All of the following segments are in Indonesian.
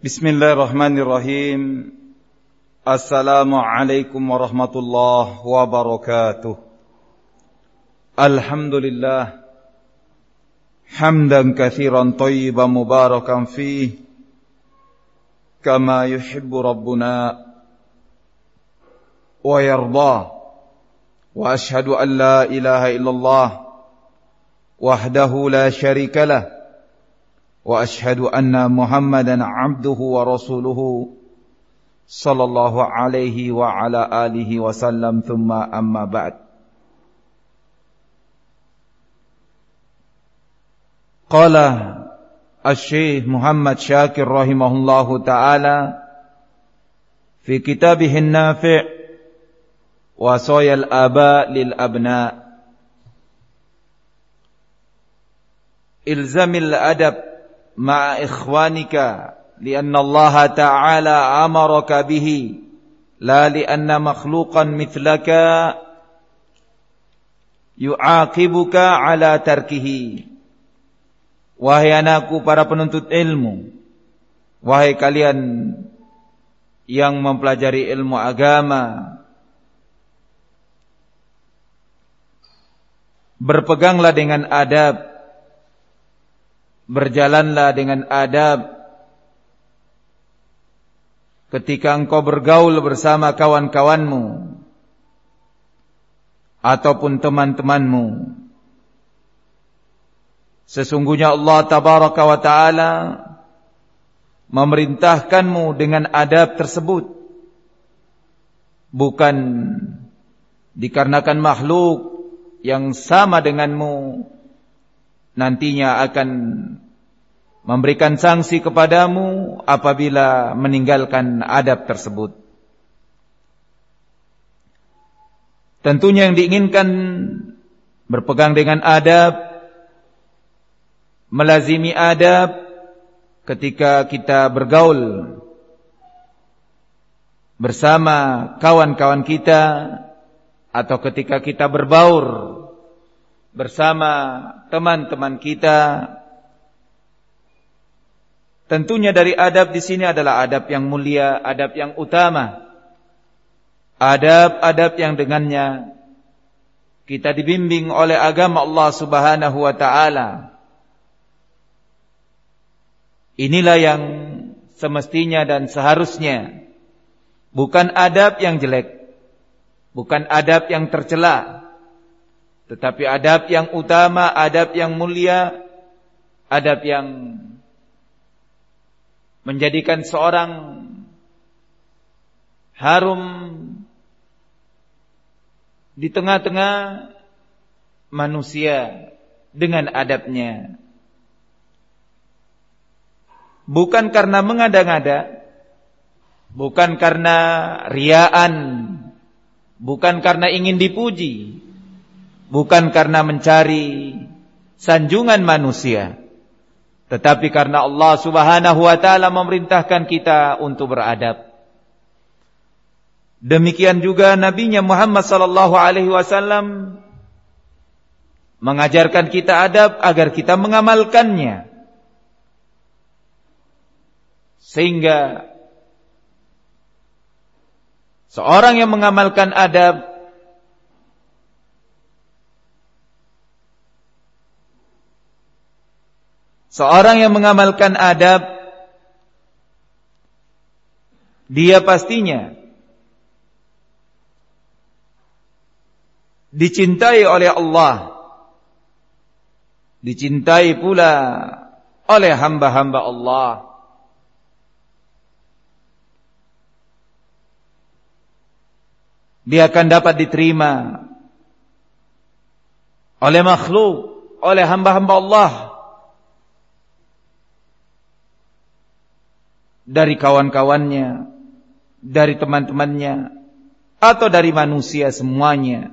Bismillahirrahmanirrahim. Assalamualaikum warahmatullahi wabarakatuh. Alhamdulillah hamdan katsiran thayyiban mubarakan fihi kama yuhibbu rabbuna wa yarda. Wa ashhadu an la ilaha illallah wahdahu la syarika lah. Wa ashhadu anna Muhammadan abduhu wa rasuluhu sallallahu alaihi wa ala alihi wa sallam, thumma amma ba'd. Qala Asy-Syaikh Muhammad Syakir rahimahullahu ta'ala fi kitabih an-nafi' Wasayal aba lil abna, ilzamil adab ma'a ikhwanika lianna Allah ta'ala amaraka bihi la lianna makhluqan mithlaka yu'aqibuka ala tarkihi. Wahai anakku para penuntut ilmu, wahai kalian yang mempelajari ilmu agama, berpeganglah dengan adab, berjalanlah dengan adab ketika engkau bergaul bersama kawan-kawanmu ataupun teman-temanmu. Sesungguhnya Allah tabaraka wa ta'ala memerintahkanmu dengan adab tersebut, bukan dikarenakan makhluk yang sama denganmu nantinya akan memberikan sanksi kepadamu apabila meninggalkan adab tersebut. Tentunya yang diinginkan berpegang dengan adab, melazimi adab ketika kita bergaul bersama kawan-kawan kita atau ketika kita berbaur bersama teman-teman kita. Tentunya dari adab di sini adalah adab yang mulia, adab yang utama, adab-adab yang dengannya kita dibimbing oleh agama Allah Subhanahu wa ta'ala. Inilah yang semestinya dan seharusnya, bukan adab yang jelek, bukan adab yang tercela, tetapi adab yang utama, adab yang mulia, adab yang menjadikan seorang harum di tengah-tengah manusia dengan adabnya. Bukan karena mengada-ngada, bukan karena riaan, bukan karena ingin dipuji, bukan karena mencari sanjungan manusia, tetapi karena Allah Subhanahu wa ta'ala memerintahkan kita untuk beradab. Demikian juga Nabinya Muhammad sallallahu alaihi wasallam mengajarkan kita adab agar kita mengamalkannya. Sehingga seorang yang mengamalkan adab dia pastinya dicintai oleh Allah, dicintai pula oleh hamba-hamba Allah. Dia akan dapat diterima oleh makhluk, oleh hamba-hamba Allah, dari kawan-kawannya, dari teman-temannya, atau dari manusia semuanya.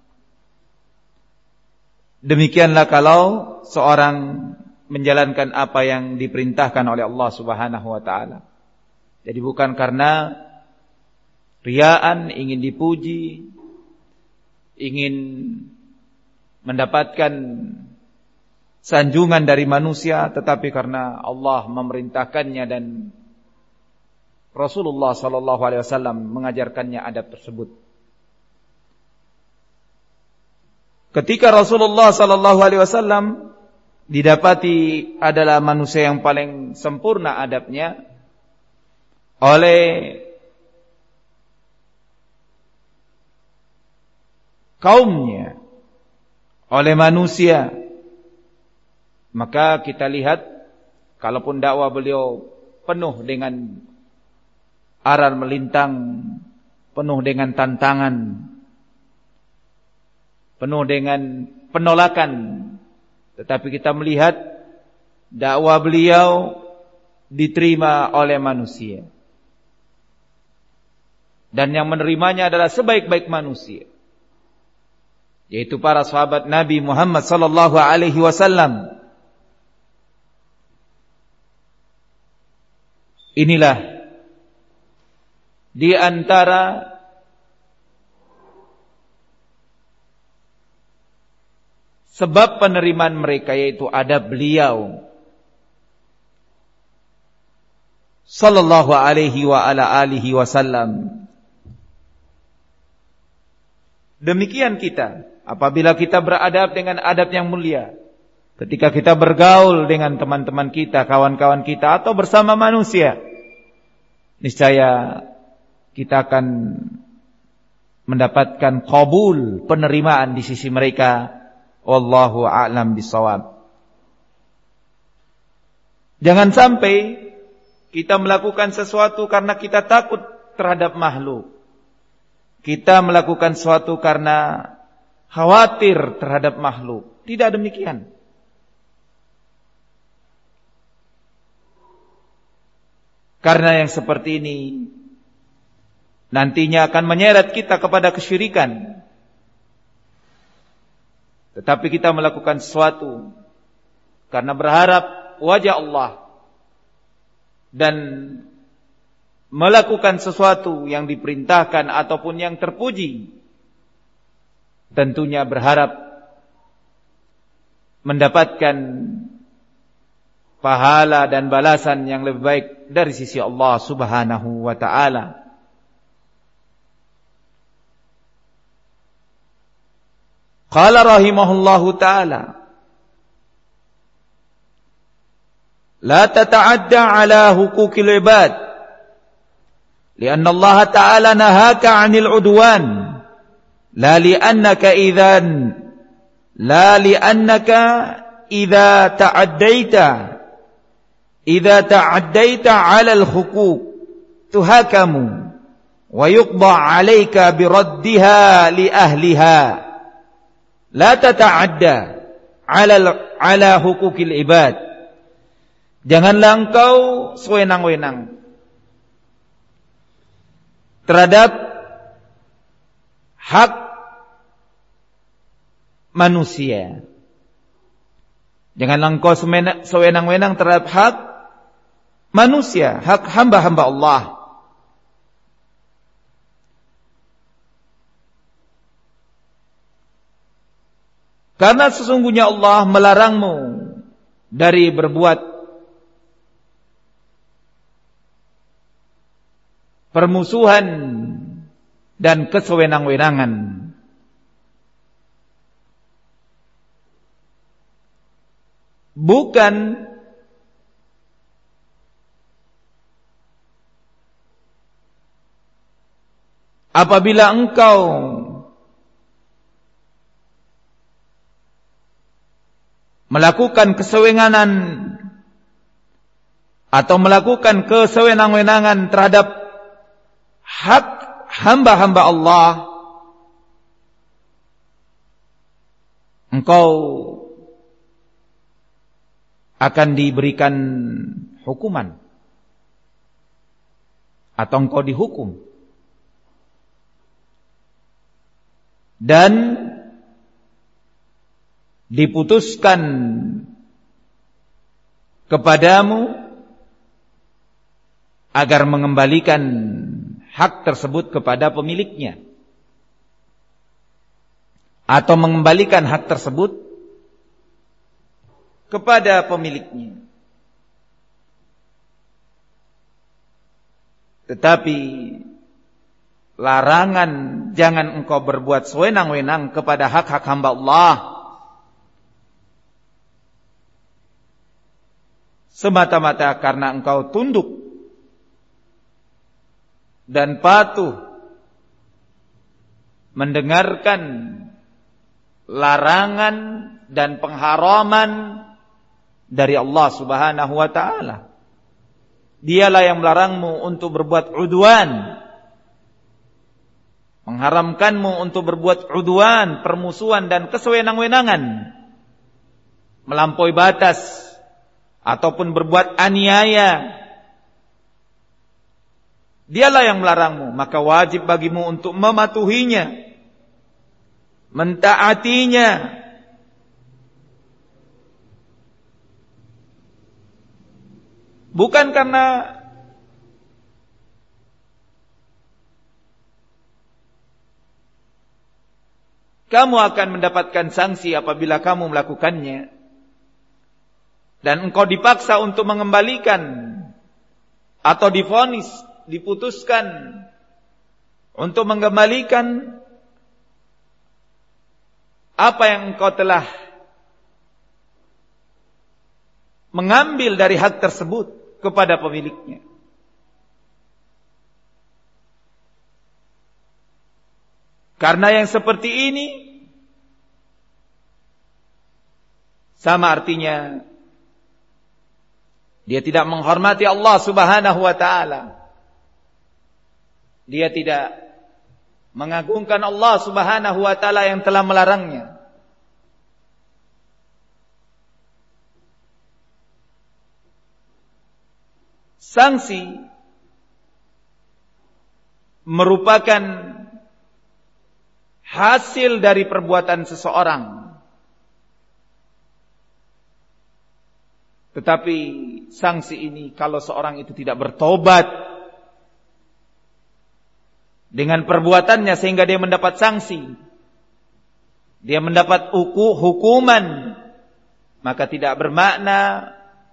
Demikianlah kalau seorang menjalankan apa yang diperintahkan oleh Allah Subhanahu wa ta'ala. Jadi bukan karena riaan, ingin dipuji, ingin mendapatkan sanjungan dari manusia, tetapi karena Allah memerintahkannya dan Rasulullah sallallahu alaihi wasallam mengajarkannya adab tersebut. Ketika Rasulullah sallallahu alaihi wasallam didapati adalah manusia yang paling sempurna adabnya oleh kaumnya, oleh manusia, maka kita lihat kalaupun dakwah beliau penuh dengan aral melintang, penuh dengan tantangan, penuh dengan penolakan, tetapi kita melihat dakwah beliau diterima oleh manusia. Dan yang menerimanya adalah sebaik-baik manusia, yaitu para sahabat Nabi Muhammad sallallahu alaihi wasallam. Inilah di antara sebab penerimaan mereka, yaitu adab beliau sallallahu alaihi wa ala alihi wasallam. Demikian kita apabila kita beradab dengan adab yang mulia, ketika kita bergaul dengan teman-teman kita, kawan-kawan kita, atau bersama manusia, niscaya kita akan mendapatkan qabul, penerimaan di sisi mereka. Wallahu a'lam bishawab. Jangan sampai kita melakukan sesuatu karena kita takut terhadap makhluk. Kita melakukan sesuatu karena khawatir terhadap makhluk. Tidak demikian. Karena yang seperti ini nantinya akan menyeret kita kepada kesyirikan. Tetapi kita melakukan sesuatu karena berharap wajah Allah, dan melakukan sesuatu yang diperintahkan ataupun yang terpuji, tentunya berharap mendapatkan pahala dan balasan yang lebih baik dari sisi Allah Subhanahu wa ta'ala. Qala rahimahullahu ta'ala, la tata'adda ala hukukil ibad, lianna Allah ta'ala nahaka 'anil 'udwan, la li'annaka idza ta'addaita 'ala al-hukuk tuhakamu wa yuqda 'alayka biraddiha li ahliha. La tata'adda 'ala hukukil ibad. Janganlah engkau sewenang-wenang terhadap hak manusia. Janganlah engkau sewenang-wenang terhadap hak manusia, hak hamba-hamba Allah. Karena sesungguhnya Allah melarangmu dari berbuat permusuhan dan kesewenang-wenangan. Bukan apabila engkau melakukan kesewenganan atau melakukan kesewenang-wenangan terhadap hak hamba-hamba Allah, engkau akan diberikan hukuman atau engkau dihukum, dan diputuskan kepadamu agar mengembalikan hak tersebut kepada pemiliknya, atau mengembalikan hak tersebut kepada pemiliknya. Tetapi larangan jangan engkau berbuat sewenang-wenang kepada hak-hak hamba Allah semata-mata karena engkau tunduk dan patuh mendengarkan larangan dan pengharaman dari Allah Subhanahu wa taala. Dialah yang melarangmu untuk berbuat udwan, mengharamkanmu untuk berbuat udwan, permusuhan dan kesewenang-wenangan, melampaui batas ataupun berbuat aniaya. Dialah yang melarangmu, maka wajib bagimu untuk mematuhinya, mentaatinya. Bukan karena kamu akan mendapatkan sanksi apabila kamu melakukannya, dan engkau dipaksa untuk mengembalikan atau divonis, diputuskan untuk mengembalikan apa yang engkau telah mengambil dari hak tersebut kepada pemiliknya. Karena yang seperti ini sama artinya dia tidak menghormati Allah Subhanahu wa taala. Dia tidak mengagungkan Allah Subhanahu wa taala yang telah melarangnya. Sanksi merupakan hasil dari perbuatan seseorang. Tetapi sanksi ini kalau seorang itu tidak bertobat dengan perbuatannya sehingga dia mendapat sanksi, dia mendapat hukuman, maka tidak bermakna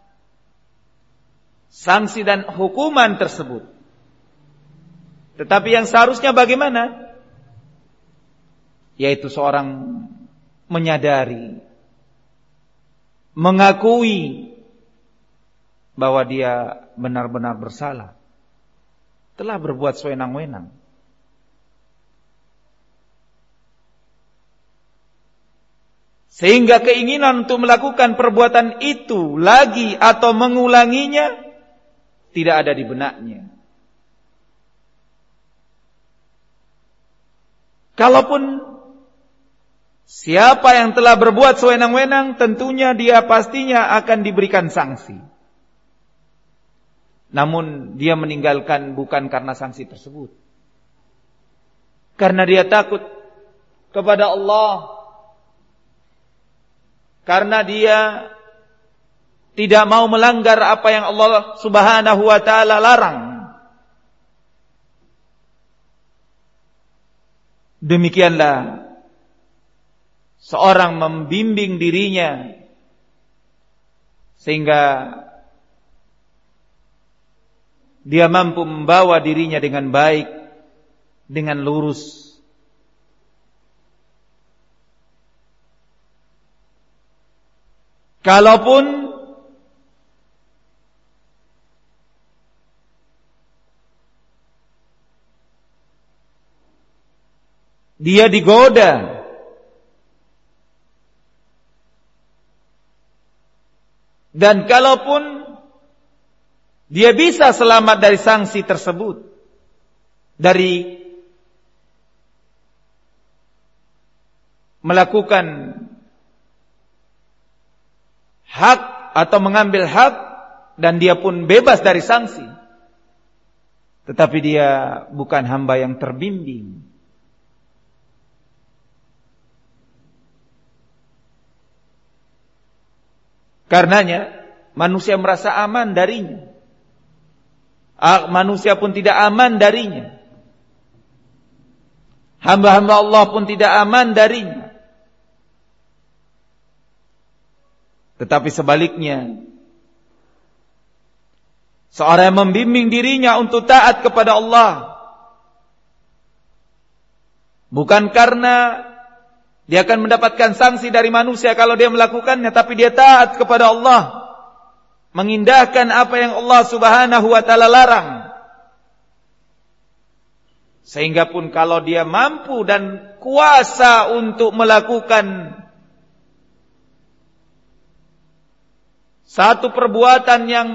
sanksi dan hukuman tersebut. Tetapi yang seharusnya bagaimana? Yaitu seorang menyadari, mengakui bahwa dia benar-benar bersalah, telah berbuat sewenang-wenang. Sehingga keinginan untuk melakukan perbuatan itu lagi atau mengulanginya tidak ada di benaknya. Kalaupun siapa yang telah berbuat sewenang-wenang, tentunya dia pastinya akan diberikan sanksi. Namun dia meninggalkan bukan karena sanksi tersebut, karena dia takut kepada Allah, karena dia tidak mau melanggar apa yang Allah Subhanahu wa taala larang. Demikianlah seorang membimbing dirinya sehingga dia mampu membawa dirinya dengan baik, dengan lurus. Kalaupun dia digoda dan kalaupun dia bisa selamat dari sanksi tersebut, dari melakukan hak atau mengambil hak, dan dia pun bebas dari sanksi, tetapi dia bukan hamba yang terbimbing. Karenanya manusia merasa aman darinya, manusia pun tidak aman darinya, hamba-hamba Allah pun tidak aman darinya. Tetapi sebaliknya, Seorang yang membimbing dirinya untuk taat kepada Allah, bukan karena dia akan mendapatkan sanksi dari manusia kalau dia melakukannya, tapi dia taat kepada Allah, mengindahkan apa yang Allah Subhanahu wa ta'ala larang. Sehingga pun kalau dia mampu dan kuasa untuk melakukan satu perbuatan yang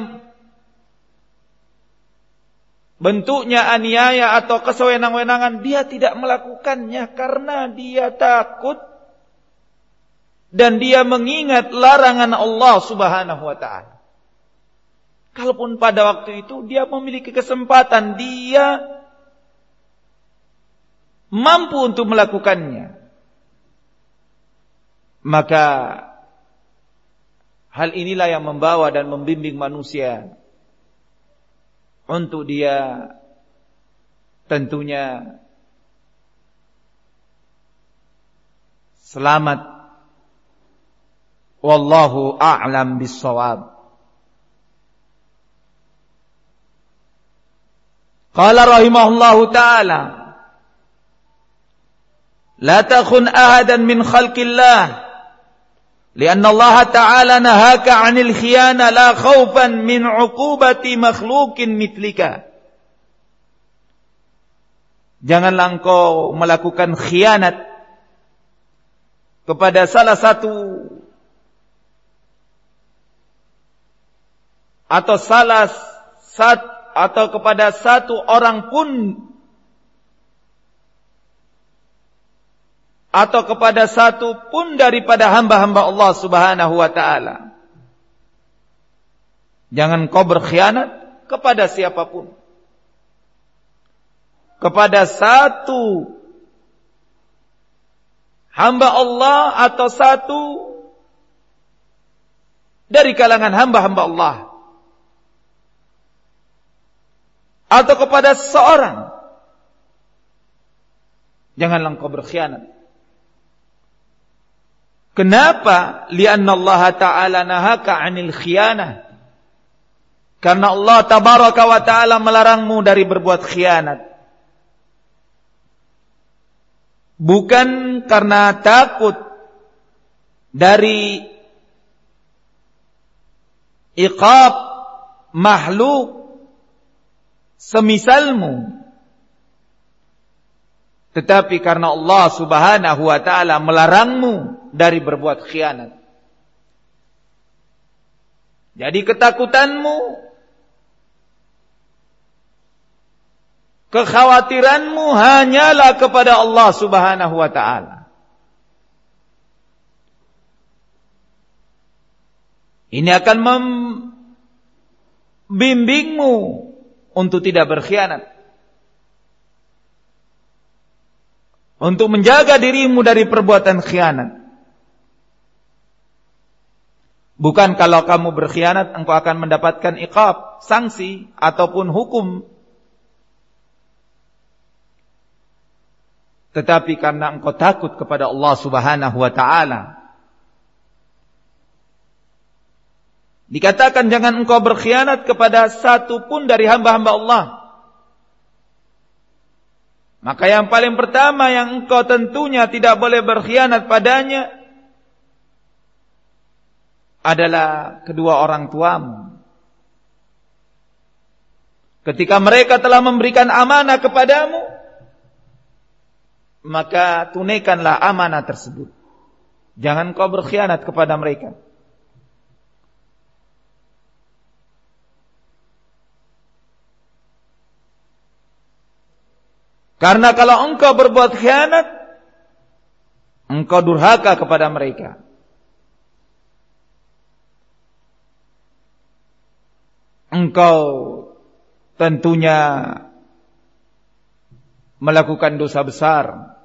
bentuknya aniaya atau kesewenang-wenangan, dia tidak melakukannya karena dia takut dan dia mengingat larangan Allah Subhanahu wa ta'ala. Kalaupun pada waktu itu dia memiliki kesempatan, dia mampu untuk melakukannya, maka hal inilah yang membawa dan membimbing manusia untuk dia tentunya selamat. Wallahu a'lam bis-shawab. Qala rahimahullahu ta'ala, la takhun ahadan min khalqillah لأن الله تعالى نهاك عن الخيانة لا خوفا من عقوبة مخلوق مثلك. Janganlah engkau melakukan khianat kepada salah satu atau kepada satu orang pun, atau kepada satu pun daripada hamba-hamba Allah Subhanahu wa ta'ala. Jangan kau berkhianat kepada siapapun, kepada satu hamba Allah atau satu dari kalangan hamba-hamba Allah, atau kepada seorang. Janganlah kau berkhianat. Kenapa? Lianna Allah Ta'ala nahaka 'anil khiyanah. Karena Allah Tabaraka wa Ta'ala melarangmu dari berbuat khianat. Bukan karena takut dari iqab makhluk semisalmu, tetapi karena Allah Subhanahu wa ta'ala melarangmu dari berbuat khianat. Jadi ketakutanmu, kekhawatiranmu hanyalah kepada Allah Subhanahu wa ta'ala. Ini akan membimbingmu untuk tidak berkhianat, untuk menjaga dirimu dari perbuatan khianat. Bukan kalau kamu berkhianat engkau akan mendapatkan iqab, sanksi ataupun hukum, tetapi karena engkau takut kepada Allah Subhanahu wa ta'ala. Dikatakan jangan engkau berkhianat kepada satu pun dari hamba-hamba Allah. Maka yang paling pertama yang engkau tentunya tidak boleh berkhianat padanya adalah kedua orang tuamu. Ketika mereka telah memberikan amanah kepadamu, maka tunaikanlah amanah tersebut. Jangan kau berkhianat kepada mereka. Karena kalau engkau berbuat khianat, engkau durhaka kepada mereka. Engkau tentunya melakukan dosa besar.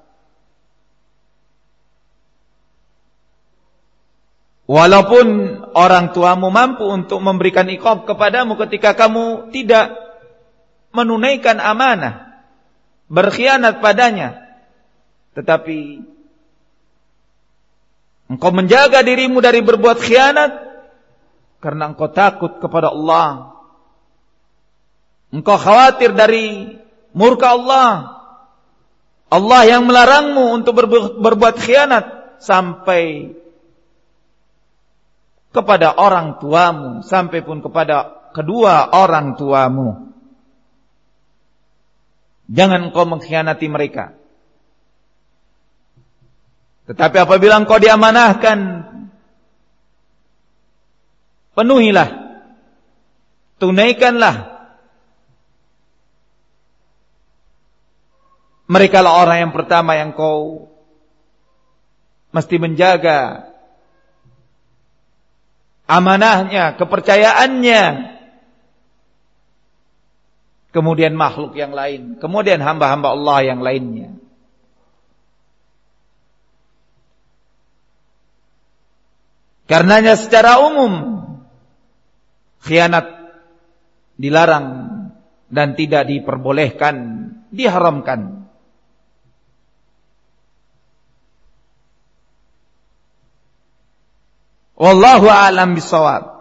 Walaupun orang tuamu mampu untuk memberikan iqab kepadamu ketika kamu tidak menunaikan amanah, berkhianat padanya, tetapi engkau menjaga dirimu dari berbuat khianat karena engkau takut kepada Allah, engkau khawatir dari murka Allah. Allah yang melarangmu untuk berbuat khianat sampai kepada orang tuamu, sampai pun kepada kedua orang tuamu. Jangan engkau mengkhianati mereka. Tetapi apabila engkau diamanahkan, penuhilah, tunaikanlah. Mereka lah orang yang pertama yang kau mesti menjaga amanahnya, kepercayaannya. Kemudian makhluk yang lain, kemudian hamba-hamba Allah yang lainnya. Karenanya secara umum khianat dilarang dan tidak diperbolehkan, diharamkan. Wallahu a'lam bishawab.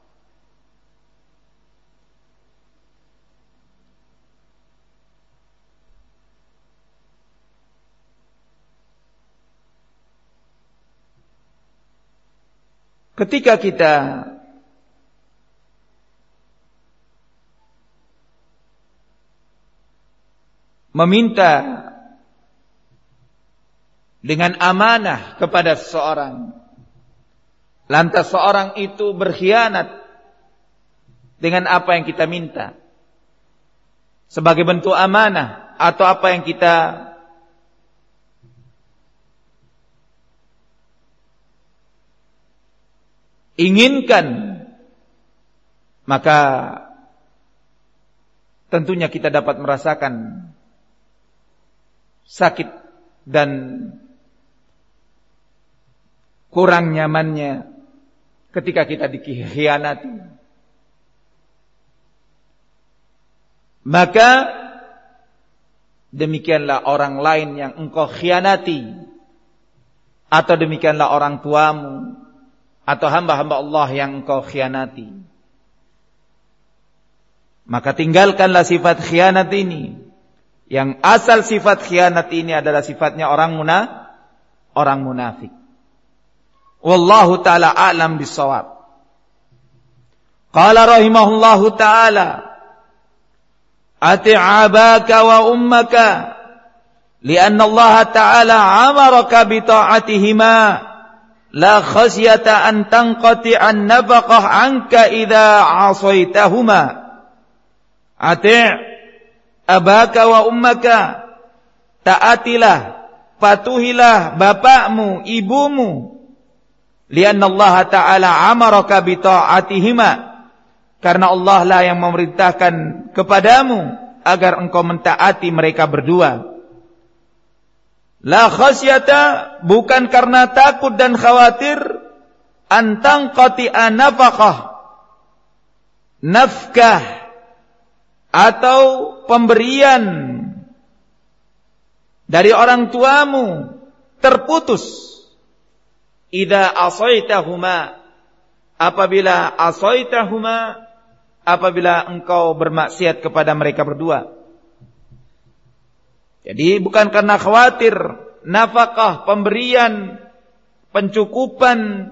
Ketika kita meminta dengan amanah kepada seseorang, lantas seorang itu berkhianat dengan apa yang kita minta sebagai bentuk amanah atau apa yang kita inginkan, maka tentunya kita dapat merasakan sakit dan kurang nyamannya ketika kita dikhianati. Maka demikianlah orang lain yang engkau khianati, atau demikianlah orang tuamu atau hamba-hamba Allah yang engkau khianati. Maka tinggalkanlah sifat khianat ini. Yang asal sifat khianat ini adalah sifatnya orang munafik. Wallahu ta'ala a'lam bissawab. Qala rahimahullahu ta'ala, ati' abaka wa ummaka lianna Allah ta'ala amaraka bi ta'atihima la khasyata an tanqati'an nafaqah anka idza 'asaitahuma. Ati' abaka wa ummaka, taatilah, patuhilah bapakmu, ibumu. Lianna Allah Ta'ala amaraka bi ta'atihima, karena Allah lah yang memerintahkan kepadamu agar engkau mentaati mereka berdua. La khasyata, bukan karena takut dan khawatir, antang qati'a nafaqah, nafkah atau pemberian dari orang tuamu terputus. Idza asaitahuma, apabila engkau bermaksiat kepada mereka berdua. Jadi bukan karena khawatir, nafkah, pemberian, pencukupan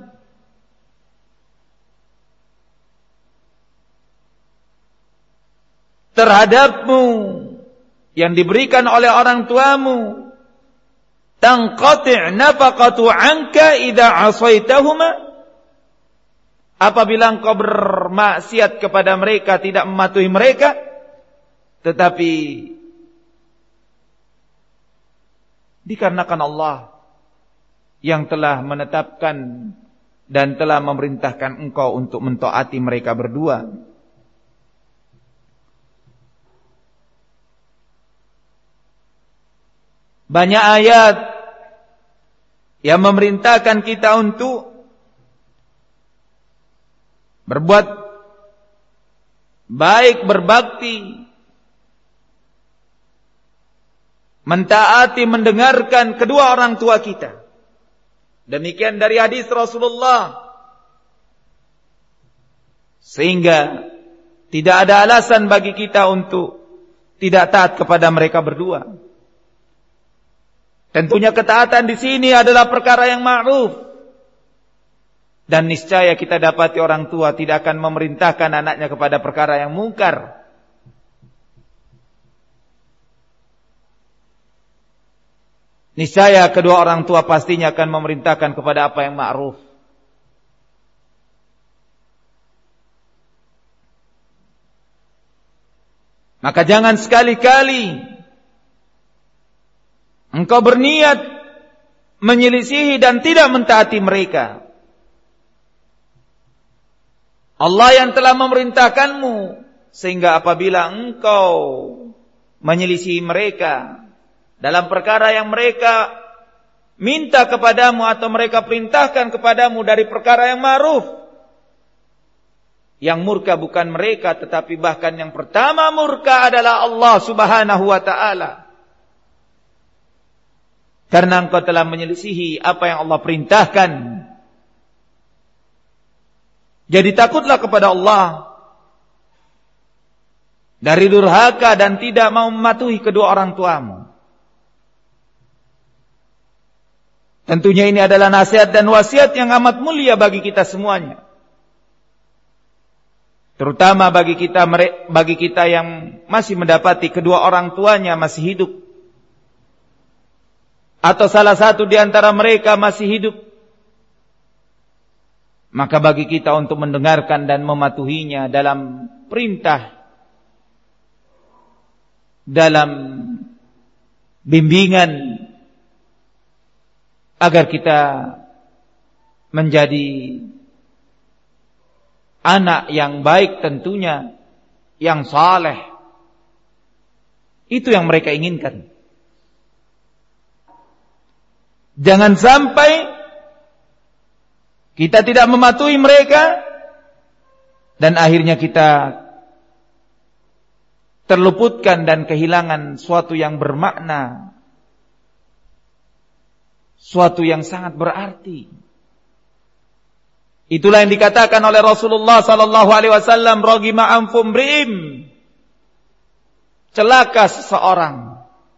terhadapmu yang diberikan oleh orang tuamu, tanqati' nafaqatu anka idza asaitahuma, apabila engkau bermaksiat kepada mereka, tidak mematuhi mereka, tetapi dikarenakan Allah yang telah menetapkan dan telah memerintahkan engkau untuk mentaati mereka berdua. Banyak ayat yang memerintahkan kita untuk berbuat baik, berbakti, mentaati, mendengarkan kedua orang tua kita. Demikian dari hadis Rasulullah. Sehingga Tidak ada alasan bagi kita untuk tidak taat kepada mereka berdua. Tentunya ketaatan di sini adalah perkara yang ma'ruf. Dan niscaya kita dapati orang tua tidak akan memerintahkan anaknya kepada perkara yang mungkar. Niscaya kedua orang tua pastinya akan memerintahkan kepada apa yang ma'ruf. Maka jangan sekali-kali engkau berniat menyelisihi dan tidak mentaati mereka. Allah yang telah memerintahkanmu, sehingga apabila engkau menyelisihi mereka dalam perkara yang mereka minta kepadamu atau mereka perintahkan kepadamu dari perkara yang ma'ruf, yang murka bukan mereka, tetapi bahkan yang pertama murka adalah Allah Subhanahu wa ta'ala. Karena engkau telah menyelisihi apa yang Allah perintahkan. Jadi takutlah kepada Allah dari durhaka dan tidak mau mematuhi kedua orang tuamu. Tentunya ini adalah nasihat dan wasiat yang amat mulia bagi kita semuanya. Terutama bagi kita yang masih mendapati kedua orang tuanya masih hidup, atau salah satu di antara mereka masih hidup. Maka bagi kita untuk mendengarkan dan mematuhinya dalam perintah, dalam bimbingan, agar kita menjadi anak yang baik, tentunya yang saleh. Itu yang mereka inginkan. Jangan sampai kita tidak mematuhi mereka dan akhirnya kita terluputkan dan kehilangan suatu yang bermakna, suatu yang sangat berarti. Itulah yang dikatakan oleh Rasulullah sallallahu alaihi wasallam, ragima anfum ri'im. Celaka seseorang.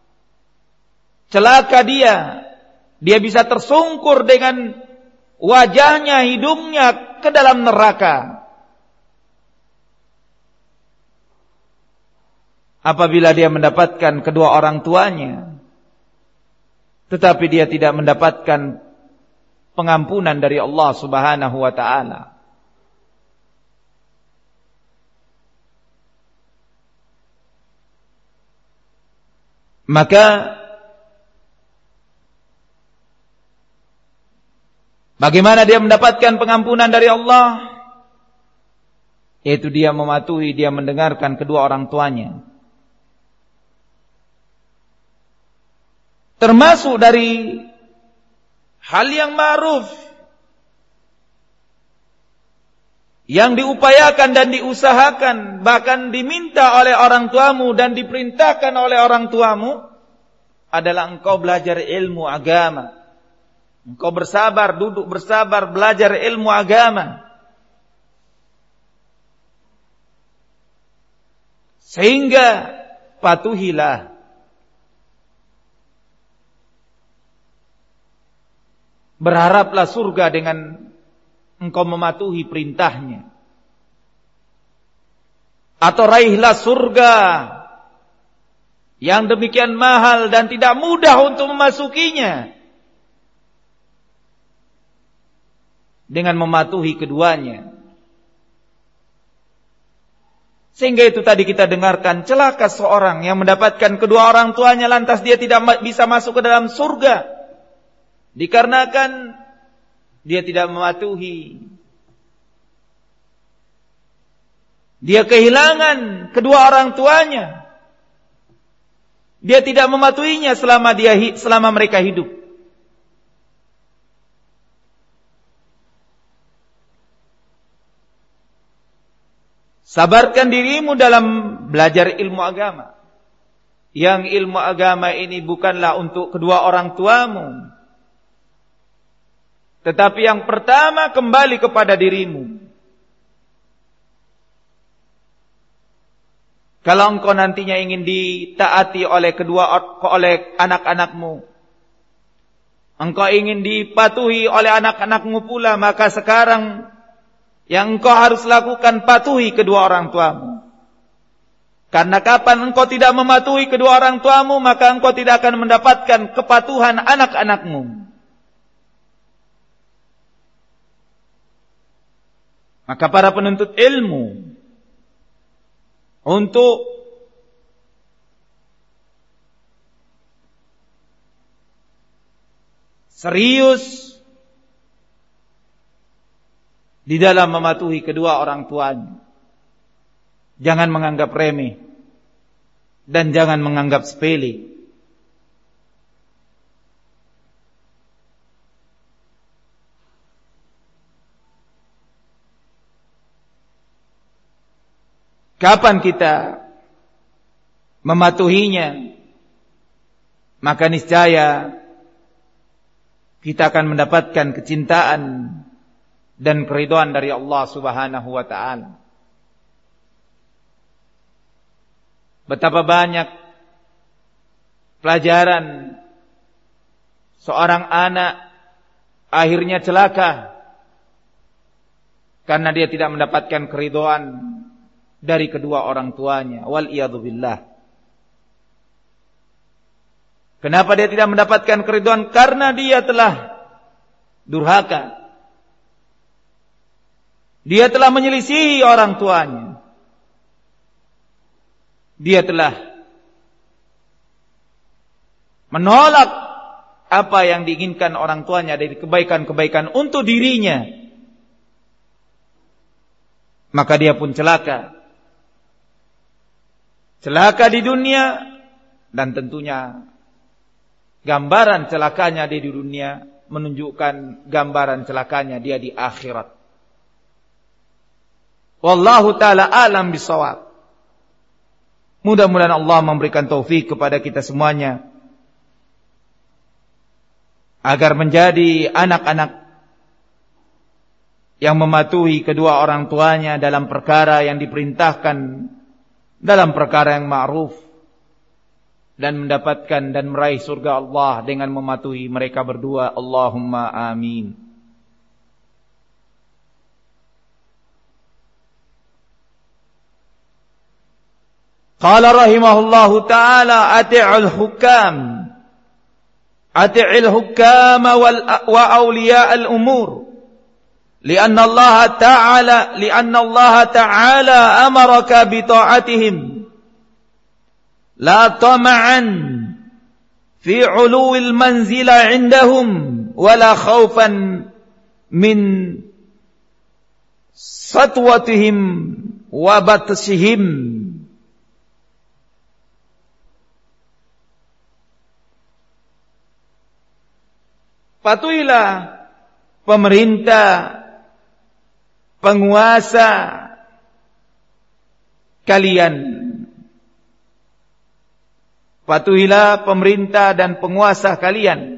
Celaka dia. Dia bisa tersungkur dengan wajahnya, hidungnya ke dalam neraka. Apabila dia mendapatkan kedua orang tuanya, tetapi dia tidak mendapatkan pengampunan dari Allah Subhanahu wa ta'ala. Maka bagaimana dia mendapatkan pengampunan dari Allah? Yaitu dia mematuhi, dia mendengarkan kedua orang tuanya. Termasuk dari hal yang ma'ruf yang diupayakan dan diusahakan, bahkan diminta oleh orang tuamu dan diperintahkan oleh orang tuamu, adalah engkau belajar ilmu agama. Engkau bersabar, duduk bersabar, belajar ilmu agama. Sehingga patuhilah. Berharaplah surga dengan engkau mematuhi perintahnya. Atau raihlah surga yang demikian mahal dan tidak mudah untuk memasukinya, dengan mematuhi keduanya. Sehingga itu tadi kita dengarkan, celaka seorang yang mendapatkan kedua orang tuanya lantas dia tidak bisa masuk ke dalam surga, dikarenakan dia tidak mematuhi. Dia kehilangan kedua orang tuanya. Dia tidak mematuhinya selama mereka hidup. Sabarkan dirimu dalam belajar ilmu agama. Yang ilmu agama ini bukanlah untuk kedua orang tuamu, tetapi yang pertama kembali kepada dirimu. Kalau engkau nantinya ingin ditaati oleh oleh anak-anakmu, engkau ingin dipatuhi oleh anak-anakmu pula, maka sekarang yang engkau harus lakukan, patuhi kedua orang tuamu. Karena kapan engkau tidak mematuhi kedua orang tuamu, maka engkau tidak akan mendapatkan kepatuhan anak-anakmu. Maka para penuntut ilmu untuk serius di dalam mematuhi kedua orang tuanya. Jangan menganggap remeh dan jangan menganggap sepele. Kapan kita mematuhinya, maka niscaya kita akan mendapatkan kecintaan dan keridhaan dari Allah Subhanahu wa taala. Betapa banyak pelajaran seorang anak akhirnya celaka karena dia tidak mendapatkan keridhaan dari kedua orang tuanya. Wal iyadzu billah. Kenapa dia tidak mendapatkan keridhaan? Karena dia telah durhaka. Dia telah menyelisihi orang tuanya. Dia telah menolak apa yang diinginkan orang tuanya dari kebaikan-kebaikan untuk dirinya. Maka dia pun celaka. Celaka di dunia, dan tentunya gambaran celakanya dia di dunia menunjukkan gambaran celakanya dia di akhirat. Wallahu ta'ala alam bisawab. Mudah-mudahan Allah memberikan taufik kepada kita semuanya agar menjadi anak-anak yang mematuhi kedua orang tuanya dalam perkara yang diperintahkan, dalam perkara yang ma'ruf, dan mendapatkan dan meraih surga Allah dengan mematuhi mereka berdua. Allahumma amin. Qala rahimahullahu ta'ala ati'ul hukam wa awliya'al umur lianna Allah ta'ala amaraka bi ta'atihim la tama'an fi 'uluwil manzila 'indahum wala khawfan min satwatihim wa batshihim. Patuhilah pemerintah, penguasa kalian. Patuhilah pemerintah dan penguasa kalian.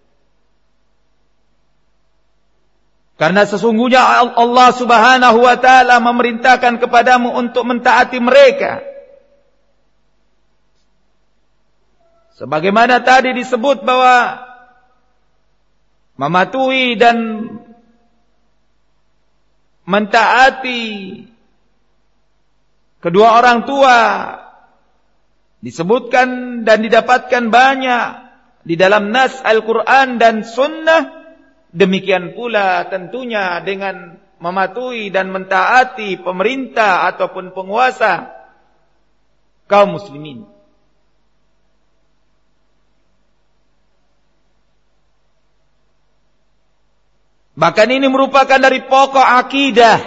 Karena sesungguhnya Allah Subhanahu wa ta'ala memerintahkan kepadamu untuk mentaati mereka. Sebagaimana tadi disebut bahwa mematuhi dan mentaati kedua orang tua disebutkan dan didapatkan banyak di dalam nas Al-Quran dan Sunnah. Demikian pula tentunya dengan mematuhi dan mentaati pemerintah ataupun penguasa kaum muslimin. Bahkan ini merupakan dari pokok akidah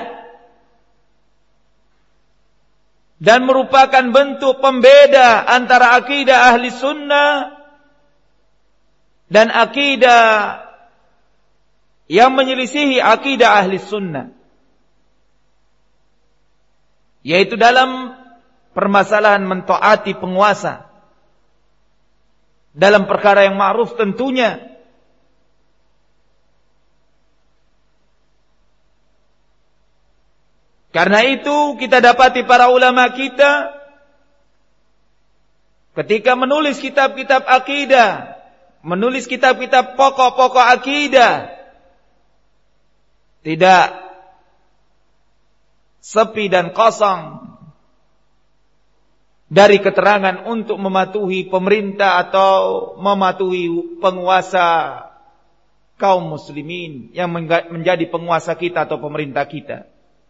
dan merupakan bentuk pembeda antara akidah ahli sunnah dan akidah yang menyelisihi akidah ahli sunnah, yaitu dalam permasalahan mentaati penguasa dalam perkara yang ma'ruf tentunya. Karena itu kita dapati para ulama kita ketika menulis kitab-kitab akidah, menulis kitab-kitab pokok-pokok akidah, tidak sepi dan kosong dari keterangan untuk mematuhi pemerintah atau mematuhi penguasa kaum muslimin yang menjadi penguasa kita atau pemerintah kita.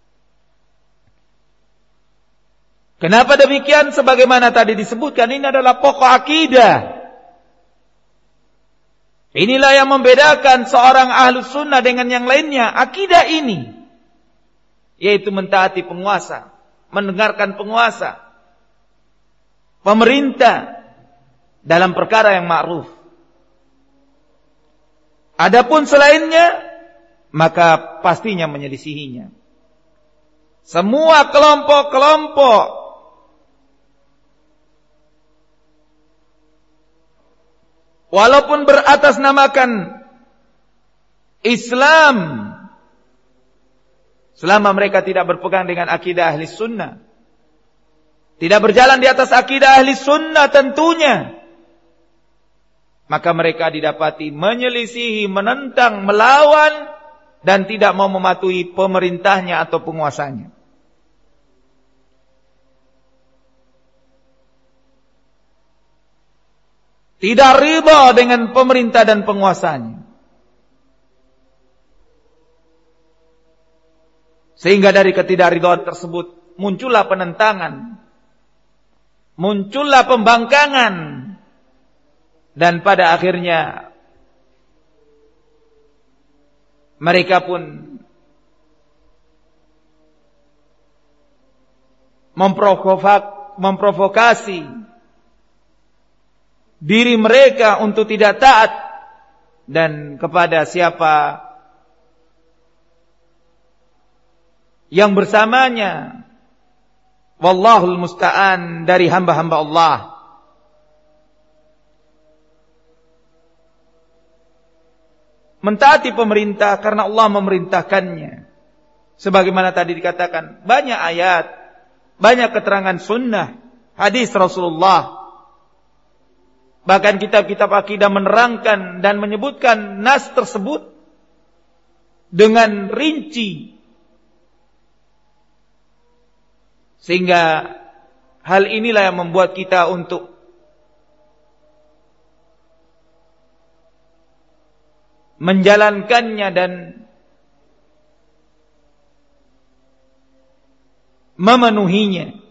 Kenapa demikian? Sebagaimana tadi disebutkan, ini adalah pokok akidah. Inilah yang membedakan seorang ahlus sunnah dengan yang lainnya. Akidah ini, yaitu mentaati penguasa, mendengarkan penguasa, pemerintah dalam perkara yang ma'ruf. Adapun selainnya, maka pastinya menyelisihinya. Semua kelompok-kelompok walaupun beratasnamakan Islam, selama mereka tidak berpegang dengan akidah ahli sunnah, tidak berjalan di atas akidah ahli sunnah tentunya, maka mereka didapati menyelisihi, menentang, melawan, dan tidak mau mematuhi pemerintahnya atau penguasanya. Tidak ridha dengan pemerintah dan penguasanya. Sehingga dari ketidakridhaan tersebut muncullah penentangan, muncullah pembangkangan, dan pada akhirnya mereka pun memprovokasi diri mereka untuk tidak taat dan kepada siapa yang bersamanya. Wallahul musta'an, dari hamba-hamba Allah. Mentaati pemerintah karena Allah memerintahkannya. Sebagaimana tadi dikatakan, banyak ayat, banyak keterangan sunnah, hadis Rasulullah. Bahkan kitab-kitab akidah menerangkan dan menyebutkan nas tersebut dengan rinci. Sehingga hal inilah yang membuat kita untuk menjalankannya dan memenuhinya.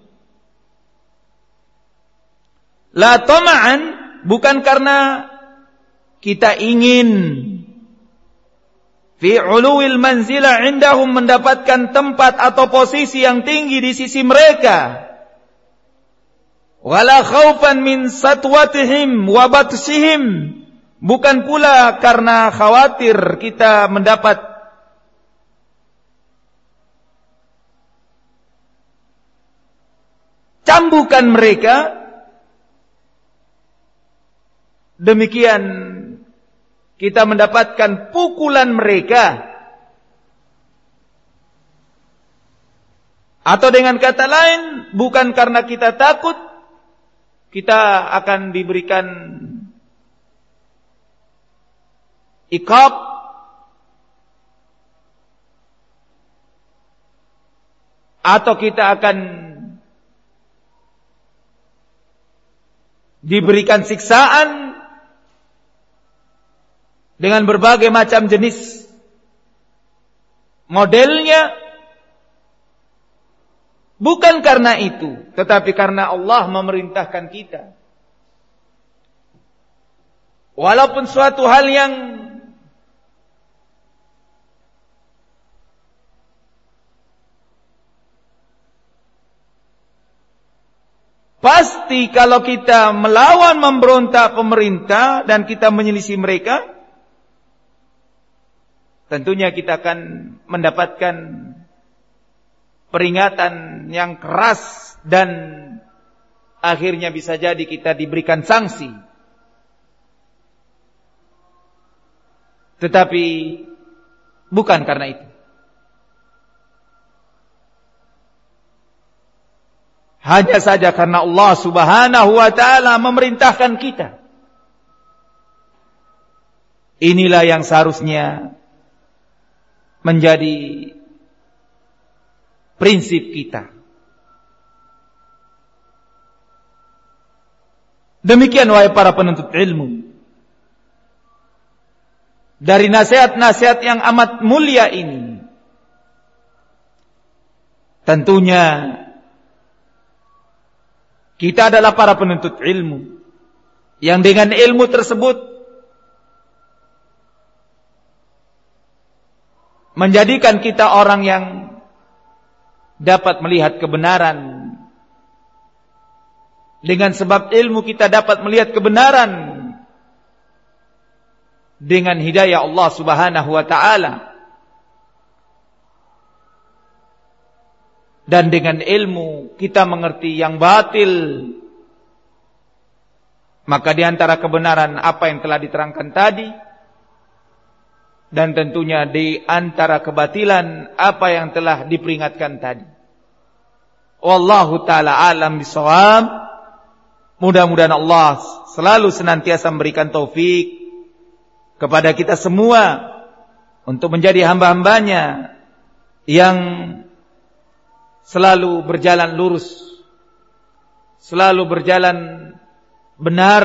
La tama'an, bukan karena kita ingin fi uluwil manzilah indahum, mendapatkan tempat atau posisi yang tinggi di sisi mereka, wala khaufan min satwatihim wa batsihim, bukan pula karena khawatir kita mendapat cambukan mereka. Demikian kita mendapatkan pukulan mereka. Atau dengan kata lain, bukan karena kita takut kita akan diberikan iqab atau kita akan diberikan siksaan dengan berbagai macam jenis modelnya. Bukan karena itu, tetapi karena Allah memerintahkan kita. Walaupun suatu hal yang pasti kalau kita melawan, memberontak pemerintah dan kita menyelisih mereka, tentunya kita akan mendapatkan peringatan yang keras dan akhirnya bisa jadi kita diberikan sanksi. Tetapi bukan karena itu. hanya saja karena Allah Subhanahu wa ta'ala memerintahkan kita. Inilah yang seharusnya menjadi prinsip kita. Demikian wahai para penuntut ilmu. Dari nasihat-nasihat yang amat mulia ini, tentunya kita adalah para penuntut ilmu yang dengan ilmu tersebut menjadikan kita orang yang dapat melihat kebenaran. Dengan sebab ilmu kita dapat melihat kebenaran dengan hidayah Allah Subhanahu wa ta'ala. Dan dengan ilmu kita mengerti yang batil. Maka di antara kebenaran apa yang telah diterangkan tadi, dan tentunya di antara kebatilan apa yang telah diperingatkan tadi. Wallahu ta'ala alam bisawab. Mudah-mudahan Allah selalu senantiasa memberikan taufik kepada kita semua untuk menjadi hamba-hambanya yang selalu berjalan lurus, selalu berjalan benar,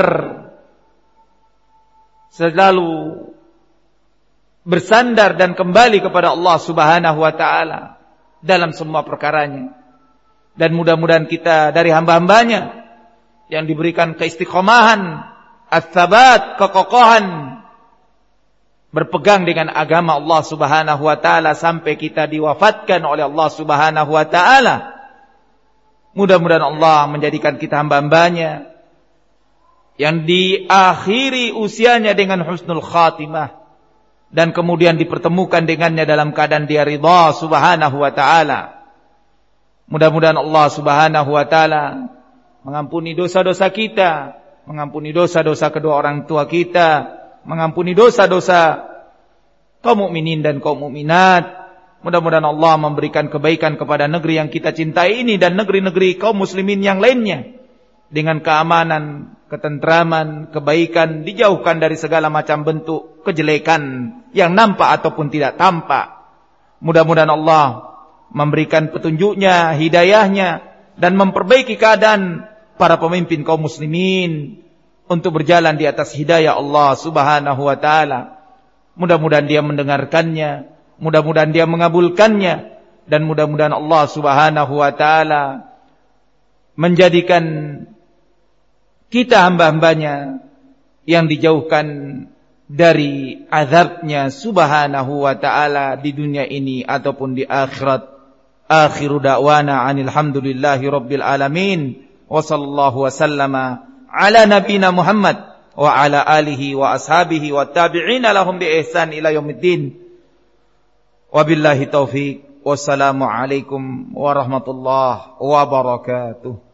selalu bersandar dan kembali kepada Allah Subhanahu wa ta'ala dalam semua perkaranya. Dan mudah-mudahan kita dari hamba-hambanya yang diberikan keistiqomahan, ats-tsabat, kekokohan, berpegang dengan agama Allah Subhanahu wa ta'ala sampai kita diwafatkan oleh Allah Subhanahu wa ta'ala. Mudah-mudahan Allah menjadikan kita hamba-hambanya yang diakhiri usianya dengan husnul khatimah, dan kemudian dipertemukan dengannya dalam keadaan dia ridha Subhanahu wa ta'ala. Mudah-mudahan Allah Subhanahu wa ta'ala mengampuni dosa-dosa kita, mengampuni dosa-dosa kedua orang tua kita, mengampuni dosa-dosa kaum mukminin dan kaum mukminat. Mudah-mudahan Allah memberikan kebaikan kepada negeri yang kita cintai ini dan negeri-negeri kaum muslimin yang lainnya, dengan keamanan, ketentraman, kebaikan, dijauhkan dari segala macam bentuk kejelekan yang nampak ataupun tidak tampak. Mudah-mudahan Allah memberikan petunjuknya, hidayahnya, dan memperbaiki keadaan para pemimpin kaum muslimin untuk berjalan di atas hidayah Allah Subhanahu wa ta'ala. Mudah-mudahan dia mendengarkannya, mudah-mudahan dia mengabulkannya, dan mudah-mudahan Allah Subhanahu wa ta'ala menjadikan kita hamba-hambanya yang dijauhkan dari azabnya Subhanahu wa ta'ala di dunia ini ataupun di akhirat. Akhiru da'wana anil hamdulillahi rabbil alamin. Wa sallallahu wa sallama ala nabina Muhammad wa ala alihi wa ashabihi wa tabi'ina lahum bi ihsan ila yaumiddin. Wabillahi taufiq. Wassalamu alaikum warahmatullahi wabarakatuh.